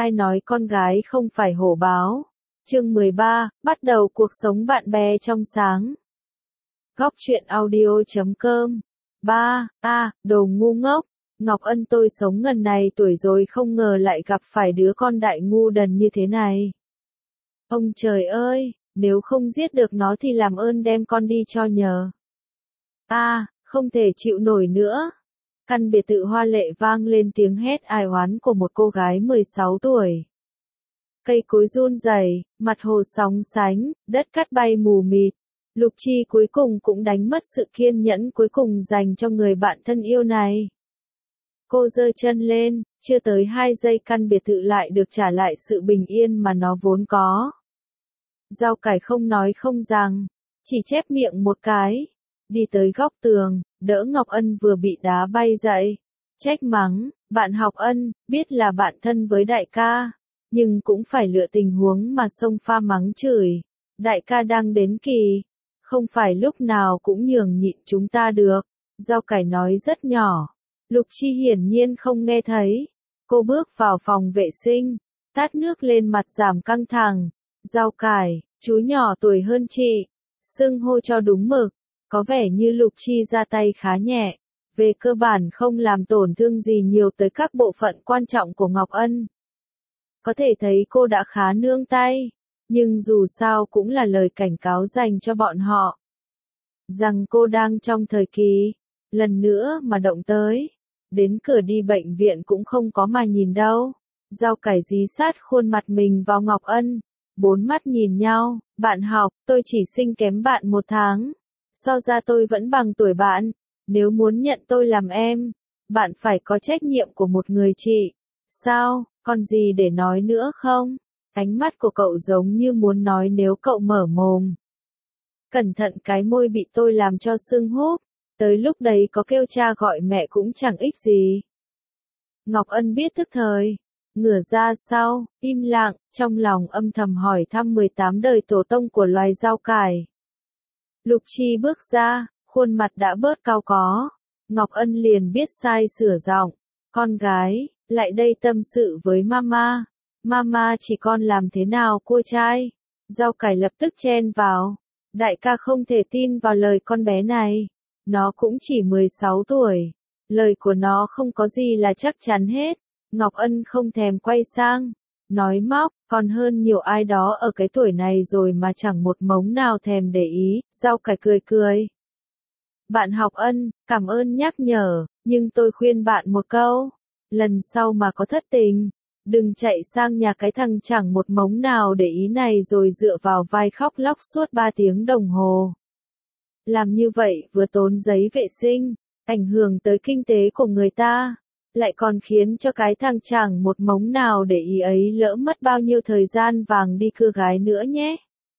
Ai nói con gái không phải hổ báo? Chương 13, bắt đầu cuộc sống bạn bè trong sáng. Góc truyện audio.com 3. Đồ ngu ngốc. Ngọc Ân, tôi sống ngần này tuổi rồi không ngờ lại gặp phải đứa con đại ngu đần như thế này. Ông trời ơi, nếu không giết được nó thì làm ơn đem con đi cho nhờ. Không thể chịu nổi nữa. Căn biệt thự hoa lệ vang lên tiếng hét ai oán của một cô gái 16 tuổi. Cây cối run rẩy, mặt hồ sóng sánh, đất cát bay mù mịt. Lục Chi cuối cùng cũng đánh mất sự kiên nhẫn cuối cùng dành cho người bạn thân yêu này. Cô giơ chân lên, chưa tới 2 giây căn biệt thự lại được trả lại sự bình yên mà nó vốn có. Rau cải không nói không rằng, chỉ chép miệng một cái, đi tới góc tường, đỡ Ngọc Ân vừa bị đá bay dậy. Trách mắng, bạn học Ân, biết là bạn thân với đại ca, nhưng cũng phải lựa tình huống mà xông pha mắng chửi. Đại ca đang đến kỳ, không phải lúc nào cũng nhường nhịn chúng ta được. Rau cải nói rất nhỏ. Lục Chi hiển nhiên không nghe thấy. Cô bước vào phòng vệ sinh, tát nước lên mặt giảm căng thẳng. Rau cải, chú nhỏ tuổi hơn chị, xưng hô cho đúng mực. Có vẻ như Lục Chi ra tay khá nhẹ, về cơ bản không làm tổn thương gì nhiều tới các bộ phận quan trọng của Ngọc Ân. Có thể thấy cô đã khá nương tay, nhưng dù sao cũng là lời cảnh cáo dành cho bọn họ. Rằng cô đang trong thời kỳ, lần nữa mà động tới, đến cửa đi bệnh viện cũng không có mà nhìn đâu. Rau cải dí sát khuôn mặt mình vào Ngọc Ân, bốn mắt nhìn nhau, bạn học, tôi chỉ sinh kém bạn 1 tháng. So ra tôi vẫn bằng tuổi bạn, nếu muốn nhận tôi làm em, bạn phải có trách nhiệm của một người chị. Sao, còn gì để nói nữa không? Ánh mắt của cậu giống như muốn nói nếu cậu mở mồm. Cẩn thận cái môi bị tôi làm cho sưng húp, tới lúc đấy có kêu cha gọi mẹ cũng chẳng ích gì. Ngọc Ân biết thức thời, ngửa ra sau, im lặng, trong lòng âm thầm hỏi thăm 18 đời tổ tông của loài rau cải. Lục Chi bước ra, khuôn mặt đã bớt cau có. Ngọc Ân liền biết sai sửa giọng. Con gái, lại đây tâm sự với mama. Mama chỉ con làm thế nào cô trai? Rau cải lập tức chen vào. Đại ca không thể tin vào lời con bé này. Nó cũng chỉ 16 tuổi. Lời của nó không có gì là chắc chắn hết. Ngọc Ân không thèm quay sang. Nói móc, còn hơn nhiều ai đó ở cái tuổi này rồi mà chẳng một mống nào thèm để ý. Rau cải cười cười. Bạn học Ân, cảm ơn nhắc nhở, nhưng tôi khuyên bạn một câu. Lần sau mà có thất tình, đừng chạy sang nhà cái thằng chẳng một mống nào để ý này rồi dựa vào vai khóc lóc suốt 3 tiếng đồng hồ. Làm như vậy vừa tốn giấy vệ sinh, ảnh hưởng tới kinh tế của người ta, lại còn khiến cho cái thằng chẳng một mống nào để ý ấy lỡ mất bao nhiêu thời gian vàng đi cưa gái nữa nhé.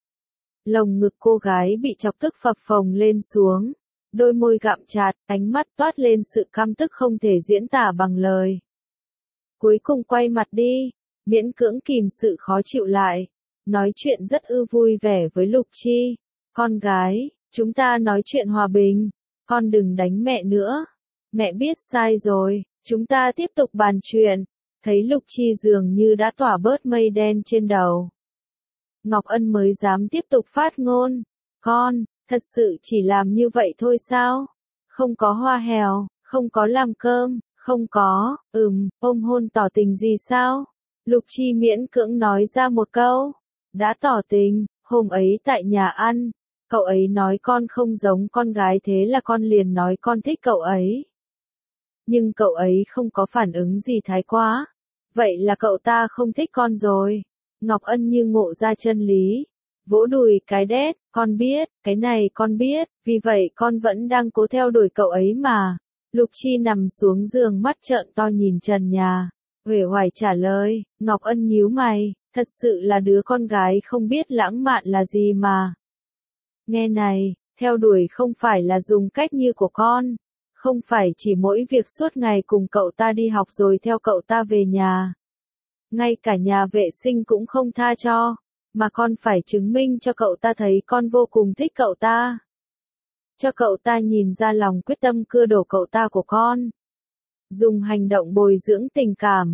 Lồng ngực cô gái bị chọc tức phập phồng lên xuống, đôi môi gặm chặt, ánh mắt toát lên sự căm tức không thể diễn tả bằng lời. Cuối cùng quay mặt đi, miễn cưỡng kìm sự khó chịu lại, nói chuyện rất vui vẻ với Lục Chi. Con gái, chúng ta nói chuyện hòa bình, con đừng đánh mẹ nữa. Mẹ biết sai rồi, chúng ta tiếp tục bàn chuyện. Thấy Lục Chi dường như đã tỏa bớt mây đen trên đầu. Ngọc Ân mới dám tiếp tục phát ngôn. Con, thật sự chỉ làm như vậy thôi sao? Không có hoa hèo, không có làm cơm, không có, ôm hôn tỏ tình gì sao? Lục Chi miễn cưỡng nói ra một câu. Đã tỏ tình, hôm ấy tại nhà ăn, cậu ấy nói con không giống con gái thế là con liền nói con thích cậu ấy. Nhưng cậu ấy không có phản ứng gì thái quá. Vậy là cậu ta không thích con rồi. Ngọc Ân như ngộ ra chân lý. Vỗ đùi cái đét, con biết, cái này con biết, vì vậy con vẫn đang cố theo đuổi cậu ấy mà. Lục Chi nằm xuống giường mắt trợn to nhìn trần nhà. Uể oải trả lời, Ngọc Ân nhíu mày, thật sự là đứa con gái không biết lãng mạn là gì mà. Nghe này, theo đuổi không phải là dùng cách như của con. Không phải chỉ mỗi việc suốt ngày cùng cậu ta đi học rồi theo cậu ta về nhà. Ngay cả nhà vệ sinh cũng không tha cho, mà con phải chứng minh cho cậu ta thấy con vô cùng thích cậu ta. Cho cậu ta nhìn ra lòng quyết tâm cưa đổ cậu ta của con. Dùng hành động bồi dưỡng tình cảm,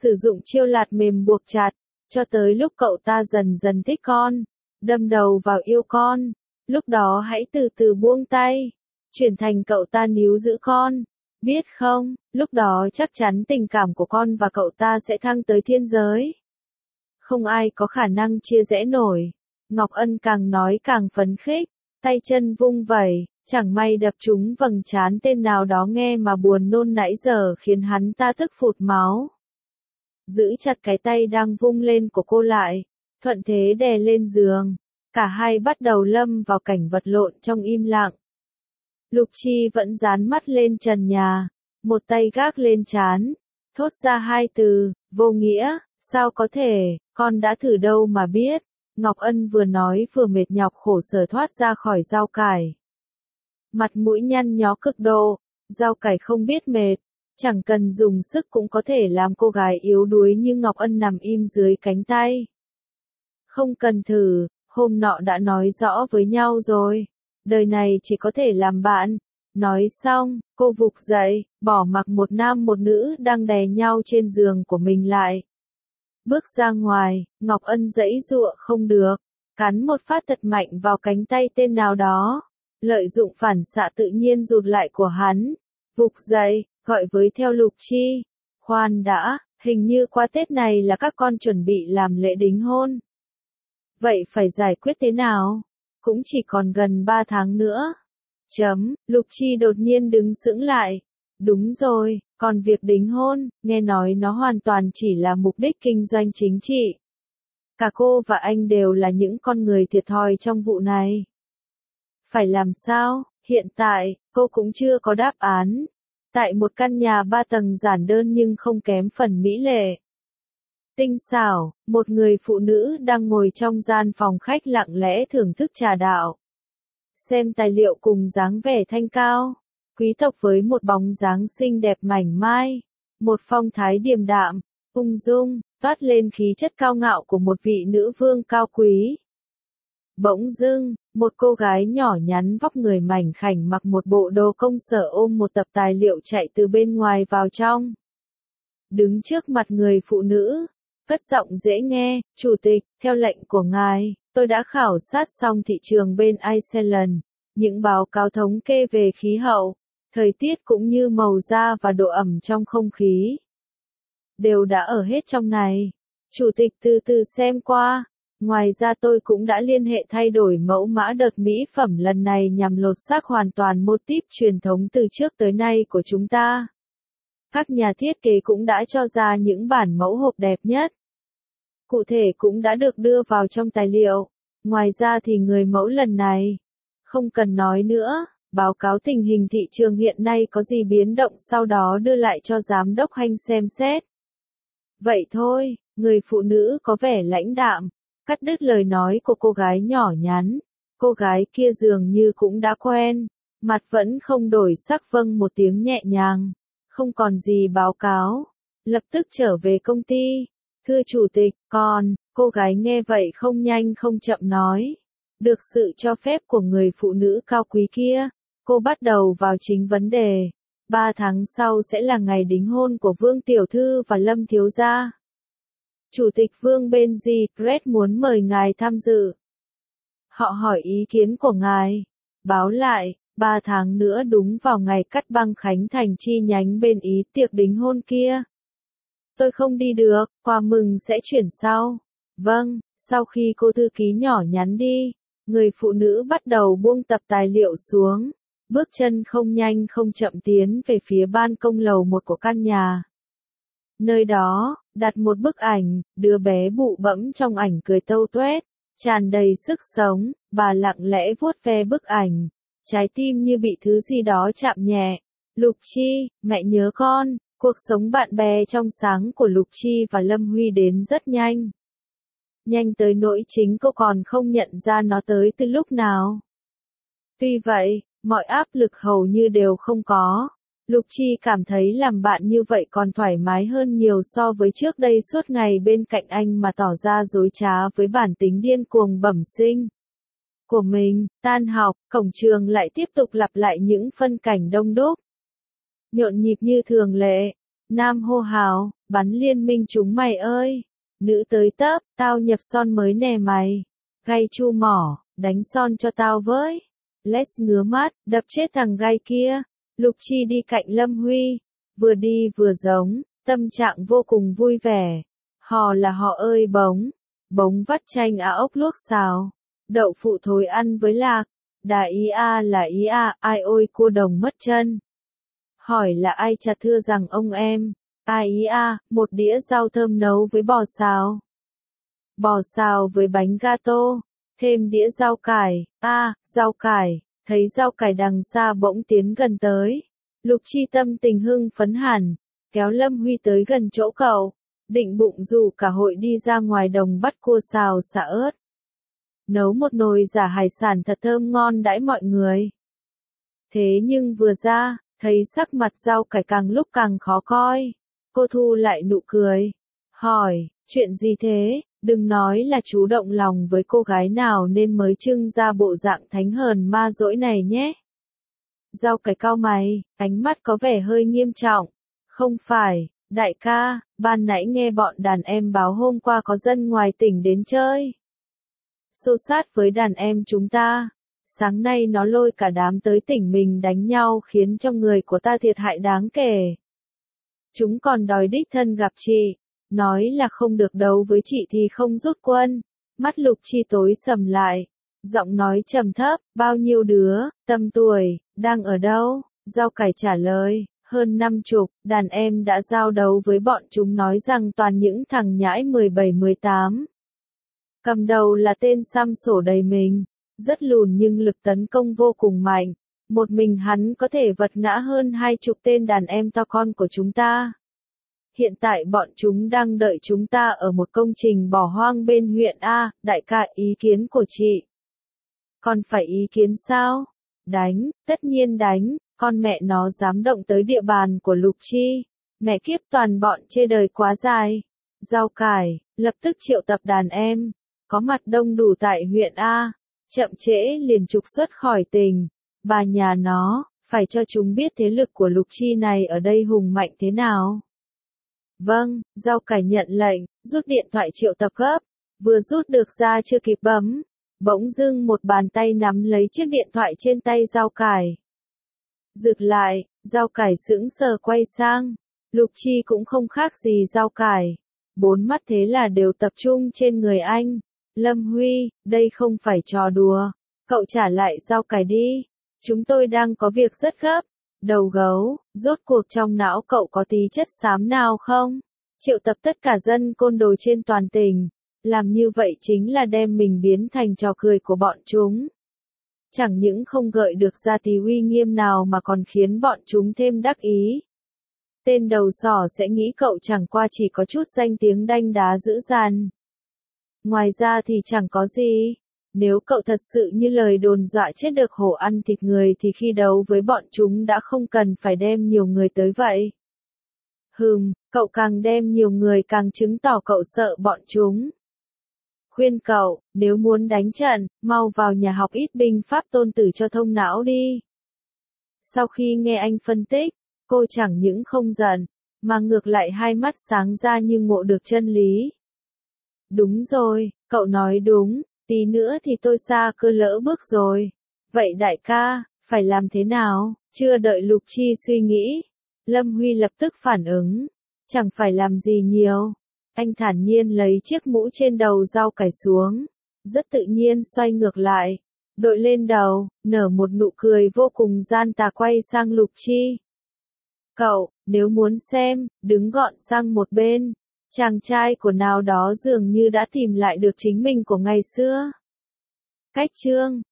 sử dụng chiêu lạt mềm buộc chặt, cho tới lúc cậu ta dần dần thích con, đâm đầu vào yêu con, lúc đó hãy từ từ buông tay, chuyển thành cậu ta níu giữ con, biết không, lúc đó chắc chắn tình cảm của con và cậu ta sẽ thăng tới thiên giới. Không ai có khả năng chia rẽ nổi. Ngọc Ân càng nói càng phấn khích, tay chân vung vẩy, chẳng may đập trúng vầng trán tên nào đó nghe mà buồn nôn nãy giờ khiến hắn ta tức phụt máu. Giữ chặt cái tay đang vung lên của cô lại, thuận thế đè lên giường, cả hai bắt đầu lâm vào cảnh vật lộn trong im lặng. Lục Chi vẫn dán mắt lên trần nhà, một tay gác lên trán, thốt ra hai từ, vô nghĩa, sao có thể, con đã thử đâu mà biết. Ngọc Ân vừa nói vừa mệt nhọc khổ sở thoát ra khỏi rau cải. Mặt mũi nhăn nhó cực độ, rau cải không biết mệt, chẳng cần dùng sức cũng có thể làm cô gái yếu đuối như Ngọc Ân nằm im dưới cánh tay. Không cần thử, hôm nọ đã nói rõ với nhau rồi, đời này chỉ có thể làm bạn. Nói xong, cô vụt dậy, bỏ mặc một nam một nữ đang đè nhau trên giường của mình lại. Bước ra ngoài, Ngọc Ân giãy giụa không được, cắn một phát thật mạnh vào cánh tay tên nào đó, lợi dụng phản xạ tự nhiên rụt lại của hắn, vụt dậy, gọi với theo Lục Chi. Khoan đã, hình như qua Tết này là các con chuẩn bị làm lễ đính hôn. Vậy phải giải quyết thế nào? Cũng chỉ còn gần 3 tháng nữa. Lục Chi đột nhiên đứng sững lại. Đúng rồi, còn việc đính hôn, nghe nói nó hoàn toàn chỉ là mục đích kinh doanh chính trị. Cả cô và anh đều là những con người thiệt thòi trong vụ này. Phải làm sao? Hiện tại, cô cũng chưa có đáp án. Tại một căn nhà 3 tầng giản đơn nhưng không kém phần mỹ lệ. Tinh xảo, một người phụ nữ đang ngồi trong gian phòng khách lặng lẽ thưởng thức trà đạo. Xem tài liệu cùng dáng vẻ thanh cao, quý tộc với một bóng dáng xinh đẹp mảnh mai, một phong thái điềm đạm, ung dung, toát lên khí chất cao ngạo của một vị nữ vương cao quý. Bỗng dưng, một cô gái nhỏ nhắn vóc người mảnh khảnh mặc một bộ đồ công sở ôm một tập tài liệu chạy từ bên ngoài vào trong. Đứng trước mặt người phụ nữ, cất giọng dễ nghe, "Chủ tịch, theo lệnh của ngài, tôi đã khảo sát xong thị trường bên Iceland, những báo cáo thống kê về khí hậu, thời tiết cũng như màu da và độ ẩm trong không khí. Đều đã ở hết trong này. Chủ tịch từ từ xem qua. Ngoài ra tôi cũng đã liên hệ thay đổi mẫu mã đợt mỹ phẩm lần này nhằm lột xác hoàn toàn mô típ truyền thống từ trước tới nay của chúng ta. Các nhà thiết kế cũng đã cho ra những bản mẫu hộp đẹp nhất. Cụ thể cũng đã được đưa vào trong tài liệu. Ngoài ra thì người mẫu lần này, không cần nói nữa, báo cáo tình hình thị trường hiện nay có gì biến động sau đó đưa lại cho giám đốc Hanh xem xét." Vậy thôi, người phụ nữ có vẻ lãnh đạm, cắt đứt lời nói của cô gái nhỏ nhắn. Cô gái kia dường như cũng đã quen, mặt vẫn không đổi sắc vâng một tiếng nhẹ nhàng. Không còn gì báo cáo, lập tức trở về công ty. "Thưa chủ tịch, cô gái nghe vậy không nhanh không chậm nói. Được sự cho phép của người phụ nữ cao quý kia, cô bắt đầu vào chính vấn đề. 3 tháng sau sẽ là ngày đính hôn của Vương Tiểu Thư và Lâm Thiếu Gia. Chủ tịch Vương Benji Red muốn mời ngài tham dự. Họ hỏi ý kiến của ngài. Báo lại, 3 tháng nữa đúng vào ngày cắt băng khánh thành chi nhánh bên Ý tiệc đính hôn kia. Tôi không đi được, quà mừng sẽ chuyển sau." Vâng, sau khi cô thư ký nhỏ nhắn đi, người phụ nữ bắt đầu buông tập tài liệu xuống, bước chân không nhanh không chậm tiến về phía ban công lầu 1 của căn nhà. Nơi đó, đặt một bức ảnh, đứa bé bụ bẫm trong ảnh cười tâu tuét, tràn đầy sức sống, bà lặng lẽ vuốt ve bức ảnh, trái tim như bị thứ gì đó chạm nhẹ. "Lục Chi, mẹ nhớ con." Cuộc sống bạn bè trong sáng của Lục Chi và Lâm Huy đến rất nhanh. Nhanh tới nỗi chính cô còn không nhận ra nó tới từ lúc nào. Tuy vậy, mọi áp lực hầu như đều không có. Lục Chi cảm thấy làm bạn như vậy còn thoải mái hơn nhiều so với trước đây suốt ngày bên cạnh anh mà tỏ ra dối trá với bản tính điên cuồng bẩm sinh của mình. Tan học, cổng trường lại tiếp tục lặp lại những phân cảnh đông đúc. Nhộn nhịp như thường lệ, Nam hô hào, bắn liên minh chúng mày ơi. Nữ tới tấp, tao nhập son mới nè mày. Gay chu mỏ, đánh son cho tao với. Let's ngứa mắt, đập chết thằng gay kia. Lục Chi đi cạnh Lâm Huy, vừa đi vừa giống, tâm trạng vô cùng vui vẻ. Hò là họ ơi bống, bống vắt chanh á ốc luộc xào, đậu phụ thối ăn với lạc, đà ý a là ý a, ai ôi cua đồng mất chân. Hỏi là ai chả thưa rằng ông em, ai ý a, một đĩa rau thơm nấu với bò xào. Bò xào với bánh gato, thêm đĩa rau cải, rau cải, thấy rau cải đằng xa bỗng tiến gần tới. Lục Chi tâm tình hưng phấn hẳn, kéo Lâm Huy tới gần chỗ cậu, định bụng rủ cả hội đi ra ngoài đồng bắt cua xào xả ớt. Nấu một nồi giả hải sản thật thơm ngon đãi mọi người. Thế nhưng vừa ra, thấy sắc mặt rau cải càng lúc càng khó coi. Cô thu lại nụ cười, hỏi, chuyện gì thế? Đừng nói là chú động lòng với cô gái nào nên mới trưng ra bộ dạng thánh hờn ma dỗi này nhé. Rau cải cau mày, ánh mắt có vẻ hơi nghiêm trọng. Không phải, đại ca, ban nãy nghe bọn đàn em báo hôm qua có dân ngoài tỉnh đến chơi. Xô sát với đàn em chúng ta. Sáng nay nó lôi cả đám tới tỉnh mình đánh nhau khiến cho người của ta thiệt hại đáng kể. Chúng còn đòi đích thân gặp chị. Nói là không được đấu với chị thì không rút quân. Mắt Lục Chi tối sầm lại. Giọng nói trầm thấp, bao nhiêu đứa, tầm tuổi, đang ở đâu? Rau cải trả lời, hơn 50, đàn em đã giao đấu với bọn chúng nói rằng toàn những thằng nhãi 17-18. Cầm đầu là tên xăm sổ đầy mình, rất lùn nhưng lực tấn công vô cùng mạnh. Một mình hắn có thể vật ngã hơn 20 tên đàn em to con của chúng ta. Hiện tại bọn chúng đang đợi chúng ta ở một công trình bỏ hoang bên huyện A, đại ca ý kiến của chị. Còn phải ý kiến sao? Đánh, tất nhiên đánh, con mẹ nó dám động tới địa bàn của Lục Chi. Mẹ kiếp toàn bọn chê đời quá dài. Rau cải, lập tức triệu tập đàn em. Có mặt đông đủ tại huyện A. Chậm trễ liền trục xuất khỏi tỉnh. Bà nhà nó, phải cho chúng biết thế lực của Lục Chi này ở đây hùng mạnh thế nào. Vâng, rau cải nhận lệnh, rút điện thoại triệu tập gấp. Vừa rút được ra chưa kịp bấm. Bỗng dưng một bàn tay nắm lấy chiếc điện thoại trên tay rau cải. Rực lại, rau cải sững sờ quay sang. Lục Chi cũng không khác gì rau cải. Bốn mắt thế là đều tập trung trên người anh. Lâm Huy, đây không phải trò đùa. Cậu trả lại rau cải đi. Chúng tôi đang có việc rất gấp. Đầu gấu, rốt cuộc trong não cậu có tí chất xám nào không? Triệu tập tất cả dân côn đồ trên toàn tỉnh. Làm như vậy chính là đem mình biến thành trò cười của bọn chúng. Chẳng những không gợi được ra tí uy nghiêm nào mà còn khiến bọn chúng thêm đắc ý. Tên đầu sỏ sẽ nghĩ cậu chẳng qua chỉ có chút danh tiếng đanh đá dữ dằn. Ngoài ra thì chẳng có gì. Nếu cậu thật sự như lời đồn dọa chết được hổ ăn thịt người thì khi đấu với bọn chúng đã không cần phải đem nhiều người tới vậy. Cậu càng đem nhiều người càng chứng tỏ cậu sợ bọn chúng. Khuyên cậu, nếu muốn đánh trận, mau vào nhà học ít binh pháp Tôn Tử cho thông não đi. Sau khi nghe anh phân tích, cô chẳng những không giận, mà ngược lại hai mắt sáng ra như ngộ được chân lý. Đúng rồi, cậu nói đúng, tí nữa thì tôi xa cơ lỡ bước rồi. Vậy đại ca, phải làm thế nào? Chưa đợi Lục Chi suy nghĩ, Lâm Huy lập tức phản ứng. Chẳng phải làm gì nhiều. Anh thản nhiên lấy chiếc mũ trên đầu rau cải xuống. Rất tự nhiên xoay ngược lại. Đội lên đầu, nở một nụ cười vô cùng gian tà quay sang Lục Chi. Cậu, nếu muốn xem, đứng gọn sang một bên. Chàng trai của nào đó dường như đã tìm lại được chính mình của ngày xưa. Cách chương